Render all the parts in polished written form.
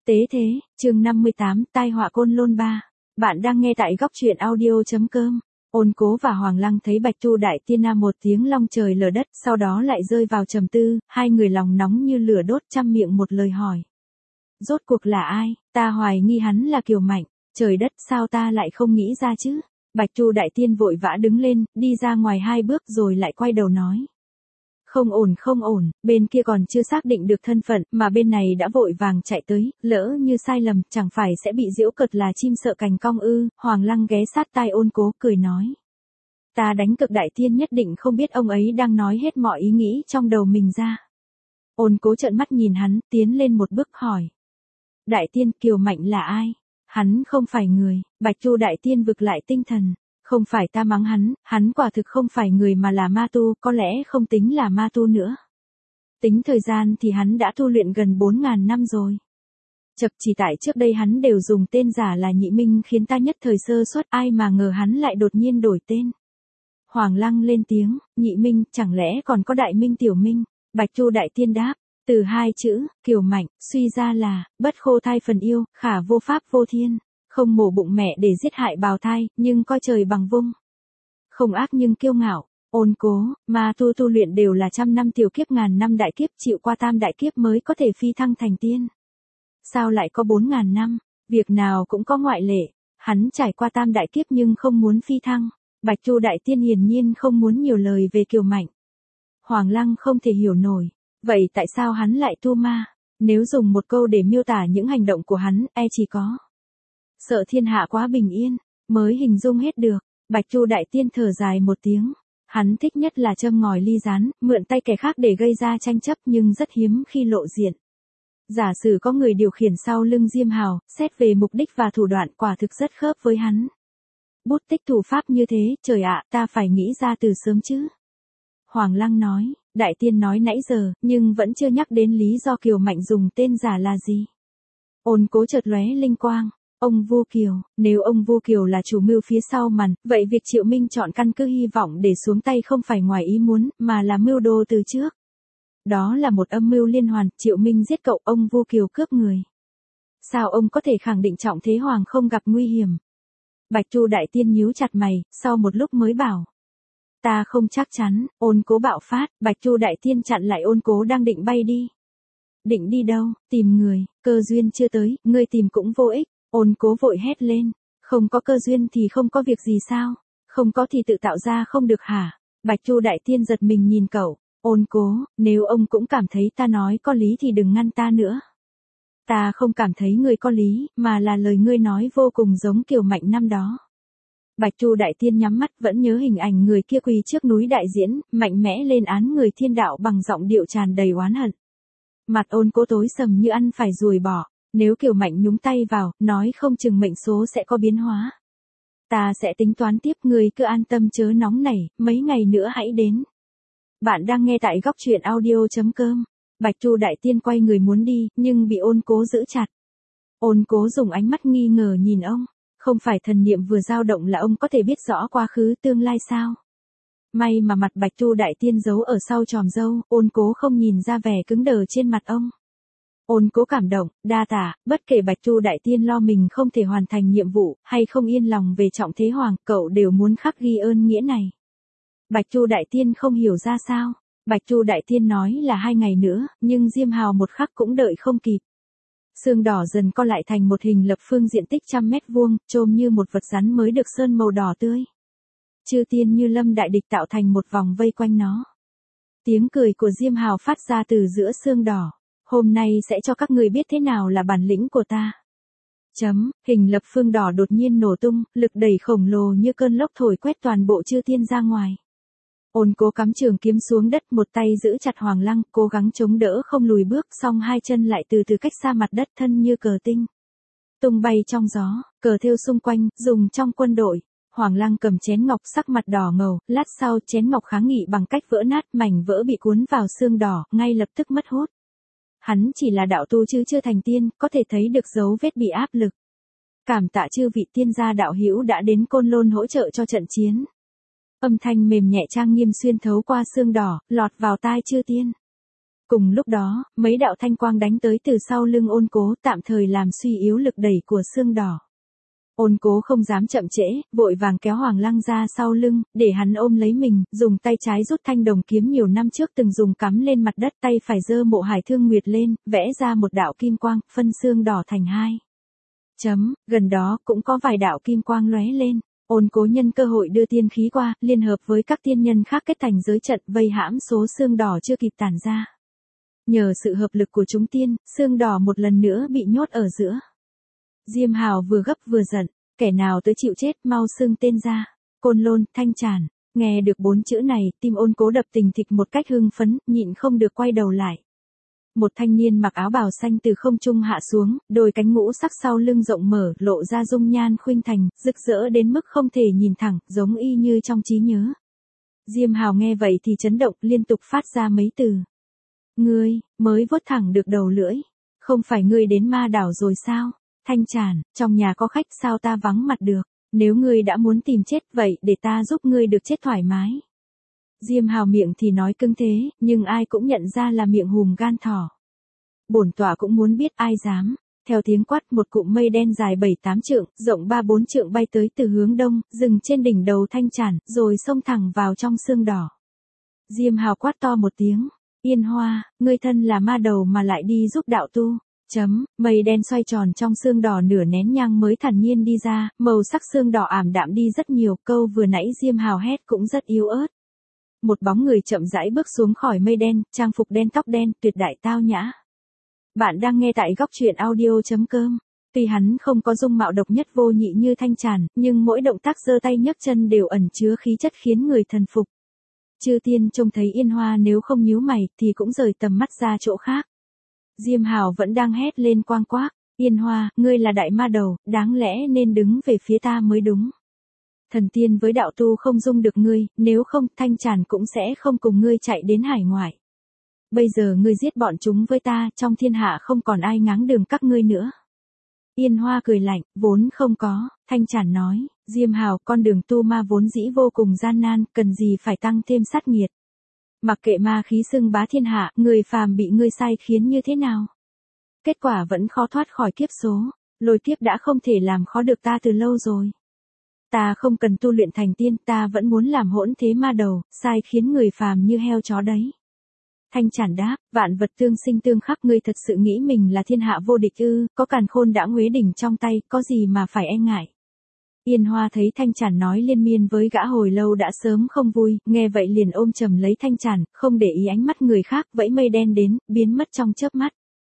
Tế thế, chương 58, tai họa Côn Lôn 3. Bạn đang nghe tại góc truyện audio.com. Ôn Cố và Hoàng Lăng thấy Bạch Tu Đại Tiên na một tiếng long trời lở đất, sau đó lại rơi vào trầm tư, hai người lòng nóng như lửa đốt trăm miệng một lời hỏi. Rốt cuộc là ai? Ta hoài nghi hắn là Kiều Mạnh, trời đất sao ta lại không nghĩ ra chứ? Bạch Tu Đại Tiên vội vã đứng lên, đi ra ngoài hai bước rồi lại quay đầu nói. Không ổn, bên kia còn chưa xác định được thân phận, mà bên này đã vội vàng chạy tới, lỡ như sai lầm, chẳng phải sẽ bị giễu cợt là chim sợ cành cong ư? Hoàng Lăng ghé sát tai Ôn Cố, cười nói. Ta đánh Cực Đại Tiên nhất định không biết ông ấy đang nói hết mọi ý nghĩ trong đầu mình ra. Ôn Cố trợn mắt nhìn hắn, tiến lên một bước hỏi. Đại Tiên, Kiều Mạnh là ai? Hắn không phải người. Bạch Tu Đại Tiên vực lại tinh thần. Không phải ta mắng hắn quả thực không phải người mà là ma tu, có lẽ không tính là ma tu nữa. Tính thời gian thì hắn đã tu luyện gần 4.000 năm rồi. Chật, chỉ tại trước đây hắn đều dùng tên giả là Nhị Minh khiến ta nhất thời sơ suất, ai mà ngờ hắn lại đột nhiên đổi tên. Hoàng Lăng lên tiếng, Nhị Minh, chẳng lẽ còn có Đại Minh Tiểu Minh? Bạch Tu Đại Tiên đáp, từ hai chữ, Kiều Mạnh, suy ra là, bất khô thai phần yêu, khả vô pháp vô thiên. Không mổ bụng mẹ để giết hại bào thai, nhưng coi trời bằng vung. Không ác nhưng kiêu ngạo. Ôn Cố, ma tu luyện đều là 100 năm tiểu kiếp, ngàn năm đại kiếp, chịu qua tam đại kiếp mới có thể phi thăng thành tiên. Sao lại có 4.000 năm? Việc nào cũng có ngoại lệ. Hắn trải qua tam đại kiếp nhưng không muốn phi thăng. Bạch Tu Đại Tiên hiển nhiên không muốn nhiều lời về Kiều Mạnh. Hoàng Lăng không thể hiểu nổi. Vậy tại sao hắn lại tu ma? Nếu dùng một câu để miêu tả những hành động của hắn, chỉ có sợ thiên hạ quá bình yên, mới hình dung hết được. Bạch Tu Đại Tiên thở dài một tiếng. Hắn thích nhất là châm ngòi ly gián, mượn tay kẻ khác để gây ra tranh chấp nhưng rất hiếm khi lộ diện. Giả sử có người điều khiển sau lưng Diêm Hào, xét về mục đích và thủ đoạn quả thực rất khớp với hắn. Bút tích thủ pháp như thế, trời ạ, ta phải nghĩ ra từ sớm chứ. Hoàng Lăng nói, Đại Tiên nói nãy giờ, nhưng vẫn chưa nhắc đến lý do Kiều Mạnh dùng tên giả là gì. Ôn Cố chợt lóe linh quang. Ông Vu Kiều, nếu ông Vu Kiều là chủ mưu phía sau màn, vậy việc Triệu Minh chọn căn cứ hy vọng để xuống tay không phải ngoài ý muốn, mà là mưu đồ từ trước. Đó là một âm mưu liên hoàn, Triệu Minh giết cậu, ông Vu Kiều cướp người. Sao ông có thể khẳng định Trọng Thế Hoàng không gặp nguy hiểm? Bạch Tu Đại Tiên nhíu chặt mày, sau một lúc mới bảo. Ta không chắc chắn. Ôn Cố bạo phát, Bạch Tu Đại Tiên chặn lại Ôn Cố đang định bay đi. Định đi đâu? Tìm người, cơ duyên chưa tới, ngươi tìm cũng vô ích. Ôn Cố vội hét lên, không có cơ duyên thì không có việc gì sao? Không có thì tự tạo ra không được hả? Bạch Tu Đại Tiên giật mình nhìn cậu. Ôn Cố, nếu ông cũng cảm thấy ta nói có lý thì đừng ngăn ta nữa. Ta không cảm thấy ngươi có lý, mà là lời ngươi nói vô cùng giống Kiều Mạnh năm đó. Bạch Tu Đại Tiên nhắm mắt vẫn nhớ hình ảnh người kia quỳ trước núi đại diễn, mạnh mẽ lên án người thiên đạo bằng giọng điệu tràn đầy oán hận. Mặt Ôn Cố tối sầm như ăn phải ruồi bò. Nếu Kiều Mạnh nhúng tay vào, nói không chừng mệnh số sẽ có biến hóa. Ta sẽ tính toán tiếp, người cứ an tâm chớ nóng nảy, mấy ngày nữa hãy đến. Bạn đang nghe tại góc truyện audio.com. Bạch Tu Đại Tiên quay người muốn đi, nhưng bị Ôn Cố giữ chặt. Ôn Cố dùng ánh mắt nghi ngờ nhìn ông. Không phải thần niệm vừa dao động là ông có thể biết rõ quá khứ tương lai sao? May mà mặt Bạch Tu Đại Tiên giấu ở sau tròm râu, Ôn Cố không nhìn ra vẻ cứng đờ trên mặt ông. Ôn Cố cảm động, đa tạ, bất kể Bạch Tu Đại Tiên lo mình không thể hoàn thành nhiệm vụ, hay không yên lòng về Trọng Thế Hoàng, cậu đều muốn khắc ghi ơn nghĩa này. Bạch Tu Đại Tiên không hiểu ra sao. Bạch Tu Đại Tiên nói là 2 ngày nữa, nhưng Diêm Hào một khắc cũng đợi không kịp. Xương đỏ dần co lại thành một hình lập phương diện tích 100 mét vuông, trông như một vật rắn mới được sơn màu đỏ tươi. Chư tiên như lâm đại địch tạo thành một vòng vây quanh nó. Tiếng cười của Diêm Hào phát ra từ giữa xương đỏ. Hôm nay sẽ cho các người biết thế nào là bản lĩnh của ta. Hình lập phương đỏ đột nhiên nổ tung, lực đẩy khổng lồ như cơn lốc thổi quét toàn bộ chư tiên ra ngoài. Ôn Cố cắm trường kiếm xuống đất, một tay giữ chặt Hoàng Lăng, cố gắng chống đỡ không lùi bước, song hai chân lại từ từ cách xa mặt đất, thân như cờ tinh. Tung bay trong gió, cờ thêu xung quanh, dùng trong quân đội. Hoàng Lăng cầm chén ngọc sắc mặt đỏ ngầu, lát sau chén ngọc kháng nghị bằng cách vỡ nát, mảnh vỡ bị cuốn vào xương đỏ, ngay lập tức mất hút. Hắn chỉ là đạo tu chứ chưa thành tiên, có thể thấy được dấu vết bị áp lực. Cảm tạ chư vị tiên gia đạo hữu đã đến Côn Lôn hỗ trợ cho trận chiến. Âm thanh mềm nhẹ trang nghiêm xuyên thấu qua xương đỏ, lọt vào tai chư tiên. Cùng lúc đó, mấy đạo thanh quang đánh tới từ sau lưng Ôn Cố, tạm thời làm suy yếu lực đẩy của xương đỏ. Ôn Cố không dám chậm trễ, vội vàng kéo Hoàng Lăng ra sau lưng, để hắn ôm lấy mình, dùng tay trái rút thanh đồng kiếm nhiều năm trước từng dùng cắm lên mặt đất, tay phải giơ mộ Hải Thương Nguyệt lên, vẽ ra một đạo kim quang, phân xương đỏ thành hai. Gần đó cũng có vài đạo kim quang lóe lên. Ôn Cố nhân cơ hội đưa tiên khí qua, liên hợp với các tiên nhân khác kết thành giới trận, vây hãm số xương đỏ chưa kịp tản ra. Nhờ sự hợp lực của chúng tiên, xương đỏ một lần nữa bị nhốt ở giữa. Diêm Hào vừa gấp vừa giận, kẻ nào tới chịu chết, mau xưng tên ra. Côn Lôn, Thanh Tràn. Nghe được 4 chữ này, tim Ôn Cố đập tình thịch một cách hưng phấn, nhịn không được quay đầu lại. Một thanh niên mặc áo bào xanh từ không trung hạ xuống, đôi cánh ngũ sắc sau lưng rộng mở, lộ ra dung nhan khuynh thành, rực rỡ đến mức không thể nhìn thẳng, giống y như trong trí nhớ. Diêm Hào nghe vậy thì chấn động, liên tục phát ra mấy từ. Ngươi, mới vuốt thẳng được đầu lưỡi. Không phải ngươi đến ma đảo rồi sao? Thanh Tràn, trong nhà có khách sao ta vắng mặt được? Nếu ngươi đã muốn tìm chết vậy để ta giúp ngươi được chết thoải mái. Diêm Hào miệng thì nói cứng thế, nhưng ai cũng nhận ra là miệng hùm gan thỏ. Bổn tọa cũng muốn biết ai dám. Theo tiếng quát, một cụm mây đen dài 7-8 trượng, rộng 3-4 trượng bay tới từ hướng đông, dừng trên đỉnh đầu Thanh Tràn, rồi xông thẳng vào trong xương đỏ. Diêm Hào quát to một tiếng. Yên Hoa, ngươi thân là ma đầu mà lại đi giúp đạo tu. Mây đen xoay tròn trong xương đỏ nửa nén nhang mới thản nhiên đi ra, màu sắc xương đỏ ảm đạm đi rất nhiều, câu vừa nãy Diêm Hào hét cũng rất yếu ớt. Một bóng người chậm rãi bước xuống khỏi mây đen, trang phục đen tóc đen, tuyệt đại tao nhã. Bạn đang nghe tại góc truyện audio.com. Tuy hắn không có dung mạo độc nhất vô nhị như Thanh Tràn, nhưng mỗi động tác giơ tay nhấc chân đều ẩn chứa khí chất khiến người thần phục. Chư tiên trông thấy Yên Hoa nếu không nhíu mày thì cũng rời tầm mắt ra chỗ khác. Diêm Hào vẫn đang hét lên quang quác. Yên Hoa, ngươi là đại ma đầu, đáng lẽ nên đứng về phía ta mới đúng. Thần tiên với đạo tu không dung được ngươi, nếu không Thanh Tràn cũng sẽ không cùng ngươi chạy đến hải ngoại. Bây giờ ngươi giết bọn chúng với ta, trong thiên hạ không còn ai ngáng đường các ngươi nữa. Yên Hoa cười lạnh, vốn không có. Thanh Tràn nói, Diêm Hào, con đường tu ma vốn dĩ vô cùng gian nan, cần gì phải tăng thêm sát nghiệt. Mặc kệ ma khí xưng bá thiên hạ, người phàm bị ngươi sai khiến như thế nào? Kết quả vẫn khó thoát khỏi kiếp số. Lôi kiếp đã không thể làm khó được ta từ lâu rồi. Ta không cần tu luyện thành tiên, ta vẫn muốn làm hỗn thế ma đầu, sai khiến người phàm như heo chó đấy. Thanh Tràn đáp, vạn vật tương sinh tương khắc, ngươi thật sự nghĩ mình là thiên hạ vô địch ư? Có càn khôn đã Nguế đỉnh trong tay, có gì mà phải e ngại. Yên Hoa thấy Thanh Tràn nói liên miên với gã hồi lâu đã sớm không vui, nghe vậy liền ôm chầm lấy Thanh Tràn, không để ý ánh mắt người khác, vẫy mây đen đến, biến mất trong chớp mắt.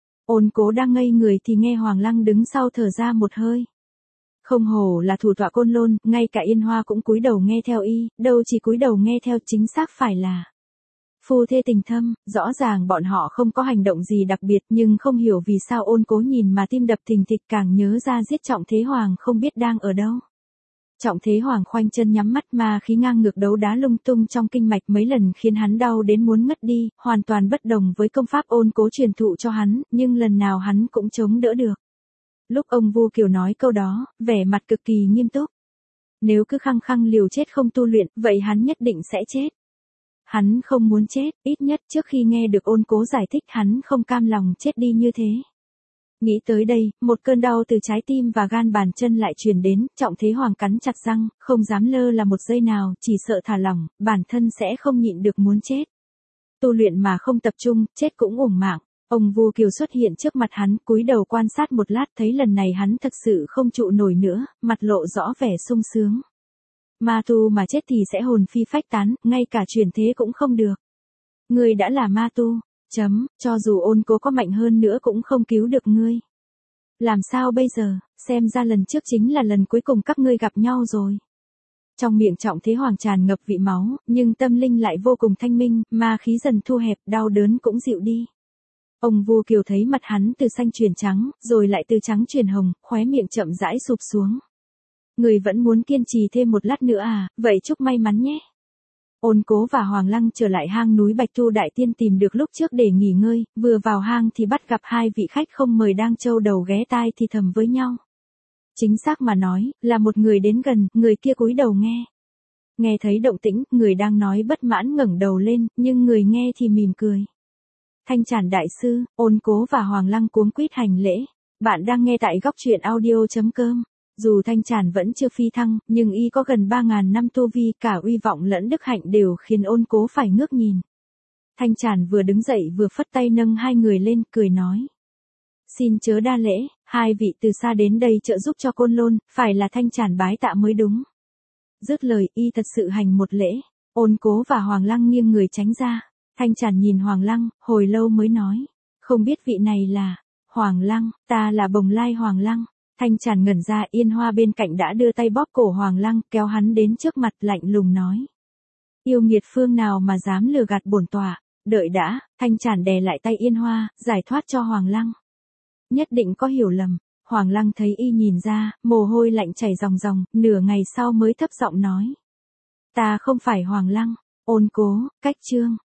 Ôn Cố đang ngây người thì nghe Hoàng Lăng đứng sau thở ra một hơi. Không hổ là thủ tọa Côn Lôn, ngay cả Yên Hoa cũng cúi đầu nghe theo y, đâu chỉ cúi đầu nghe theo, chính xác phải là phu thê tình thâm. Rõ ràng bọn họ không có hành động gì đặc biệt, nhưng không hiểu vì sao Ôn Cố nhìn mà tim đập thình thịch, càng nhớ ra giết Trọng Thế Hoàng không biết đang ở đâu. Trọng Thế Hoàng khoanh chân nhắm mắt, ma khí ngang ngược đấu đá lung tung trong kinh mạch mấy lần khiến hắn đau đến muốn ngất đi, hoàn toàn bất đồng với công pháp Ôn Cố truyền thụ cho hắn, nhưng lần nào hắn cũng chống đỡ được. Lúc ông Vu Kiều nói câu đó, vẻ mặt cực kỳ nghiêm túc. Nếu cứ khăng khăng liều chết không tu luyện, vậy hắn nhất định sẽ chết. Hắn không muốn chết, ít nhất trước khi nghe được Ôn Cố giải thích hắn không cam lòng chết đi như thế. Nghĩ tới đây, một cơn đau từ trái tim và gan bàn chân lại truyền đến, Trọng Thế Hoàng cắn chặt răng, không dám lơ là một giây nào, chỉ sợ thả lỏng, bản thân sẽ không nhịn được muốn chết. Tu luyện mà không tập trung, chết cũng uổng mạng. Ông Vu Kiều xuất hiện trước mặt hắn, cúi đầu quan sát một lát, thấy lần này hắn thật sự không trụ nổi nữa, mặt lộ rõ vẻ sung sướng. Ma tu mà chết thì sẽ hồn phi phách tán, ngay cả chuyển thế cũng không được. Ngươi đã là ma tu. Cho dù Ôn Cố có mạnh hơn nữa cũng không cứu được ngươi. Làm sao bây giờ, xem ra lần trước chính là lần cuối cùng các ngươi gặp nhau rồi. Trong miệng Trọng Thế Hoàng tràn ngập vị máu, nhưng tâm linh lại vô cùng thanh minh, ma khí dần thu hẹp, đau đớn cũng dịu đi. Ông Vu Kiều thấy mặt hắn từ xanh chuyển trắng, rồi lại từ trắng chuyển hồng, khóe miệng chậm rãi sụp xuống. Người vẫn muốn kiên trì thêm một lát nữa à, vậy chúc may mắn nhé. Ôn Cố và Hoàng Lăng trở lại hang núi Bạch Tu Đại Tiên tìm được lúc trước để nghỉ ngơi, vừa vào hang thì bắt gặp hai vị khách không mời đang châu đầu ghé tai thì thầm với nhau. Chính xác mà nói, là một người đến gần, người kia cúi đầu nghe. Nghe thấy động tĩnh, người đang nói bất mãn ngẩng đầu lên, nhưng người nghe thì mỉm cười. Thanh Tràn đại sư, Ôn Cố và Hoàng Lăng cuống quýt hành lễ. Bạn đang nghe tại góc truyện audio.com. Dù Thanh Tràn vẫn chưa phi thăng, nhưng y có gần 3.000 năm tu vi, cả uy vọng lẫn đức hạnh đều khiến Ôn Cố phải ngước nhìn. Thanh Tràn vừa đứng dậy vừa phất tay nâng hai người lên, cười nói. Xin chớ đa lễ, hai vị từ xa đến đây trợ giúp cho Côn Lôn, phải là Thanh Tràn bái tạ mới đúng. Dứt lời, y thật sự hành một lễ. Ôn Cố và Hoàng Lăng nghiêng người tránh ra. Thanh Tràn nhìn Hoàng Lăng, hồi lâu mới nói. Không biết vị này là... Hoàng Lăng, ta là Bồng Lai Hoàng Lăng. Thanh Tràn ngẩn ra, Yên Hoa bên cạnh đã đưa tay bóp cổ Hoàng Lăng, kéo hắn đến trước mặt, lạnh lùng nói. Yêu nghiệt phương nào mà dám lừa gạt bổn tọa, đợi đã. Thanh Tràn đè lại tay Yên Hoa, giải thoát cho Hoàng Lăng. Nhất định có hiểu lầm. Hoàng Lăng thấy y nhìn ra, mồ hôi lạnh chảy ròng ròng, nửa ngày sau mới thấp giọng nói. Ta không phải Hoàng Lăng. Ôn Cố, cách chương.